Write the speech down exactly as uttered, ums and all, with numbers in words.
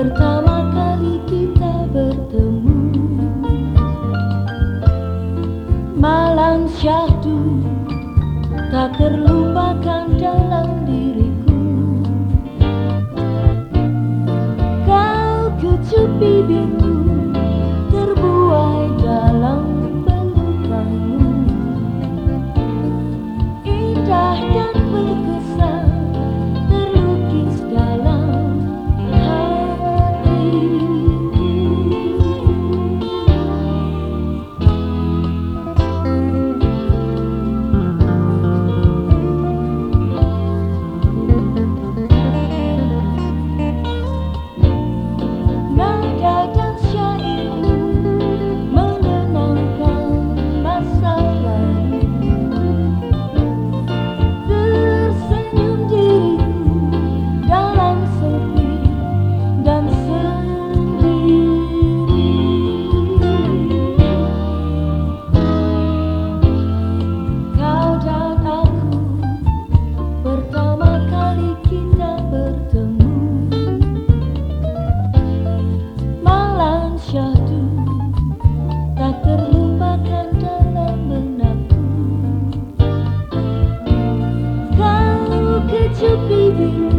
Pertama kali kita bertemu, malam syahdu tak terlupakan dalam diriku. Kau kecup bibirku, terbuai dalam pelukanmu. Indah dan berkesan terlukis dalam hatiku. Nada dan syairmu mengenangkan masa lalu. Tersenyum diriku dalam sepi dan sendiri. Kau dan aku, pertama kali kita bertemu, malam syahdu tak terlupakan dalam benakku. Kau kecup bibirku,